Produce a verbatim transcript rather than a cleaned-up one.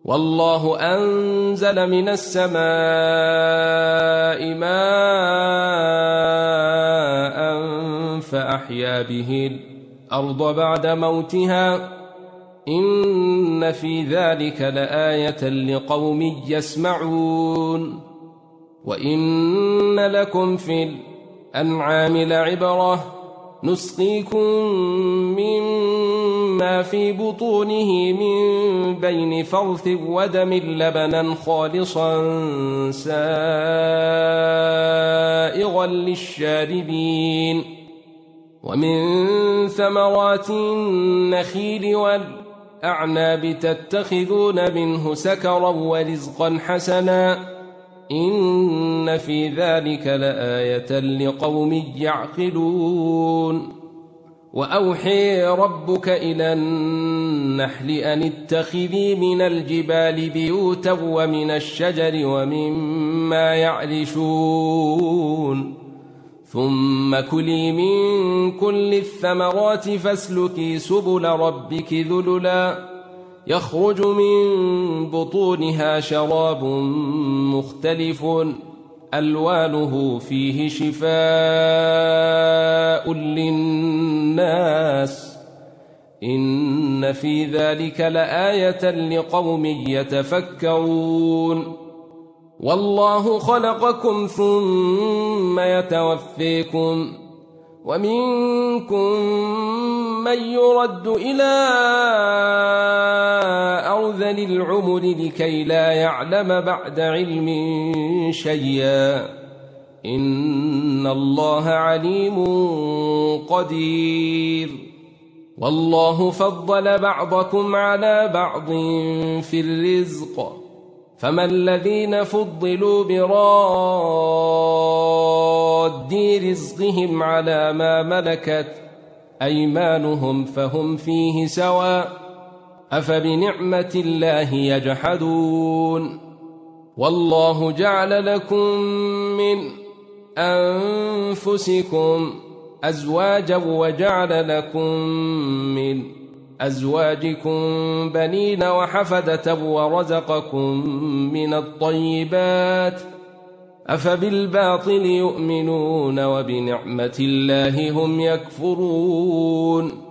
والله أنزل من السماء ماء فأحيا به الأرض بعد موتها إن في ذلك لآية لقوم يسمعون وإن لكم في الأنعام لعبرة نسقيكم مما في بطونه من بين فرث ودم لبنا خالصا سائغا للشاربين ومن ثمرات النخيل والأعناب تتخذون منه سكرا ورزقا حسنا إن في ذلك لآية لقوم يعقلون وأوحي ربك إلى النحل أن اتخذي من الجبال بيوتا ومن الشجر ومما يعرشون ثم كلي من كل الثمرات فاسلكي سبل ربك ذللا يخرج من بطونها شراب مختلف ألوانه فيه شفاء للناس إن في ذلك لآية لقوم يتفكرون والله خلقكم ثم يتوفيكم ومنكم من يرد إلى أرذل العمر لكي لا يعلم بعد علم شيئا إن الله عليم قدير والله فضل بعضكم على بعض في الرزق فما الذين فضلوا براد رزقهم على ما ملكت أيمانهم فهم فيه سواء أفبنعمة الله يجحدون والله جعل لكم من أنفسكم أزواجا وجعل لكم من أزواجكم بنين وحفدة ورزقكم من الطيبات أفبالباطل يؤمنون وبنعمة الله هم يكفرون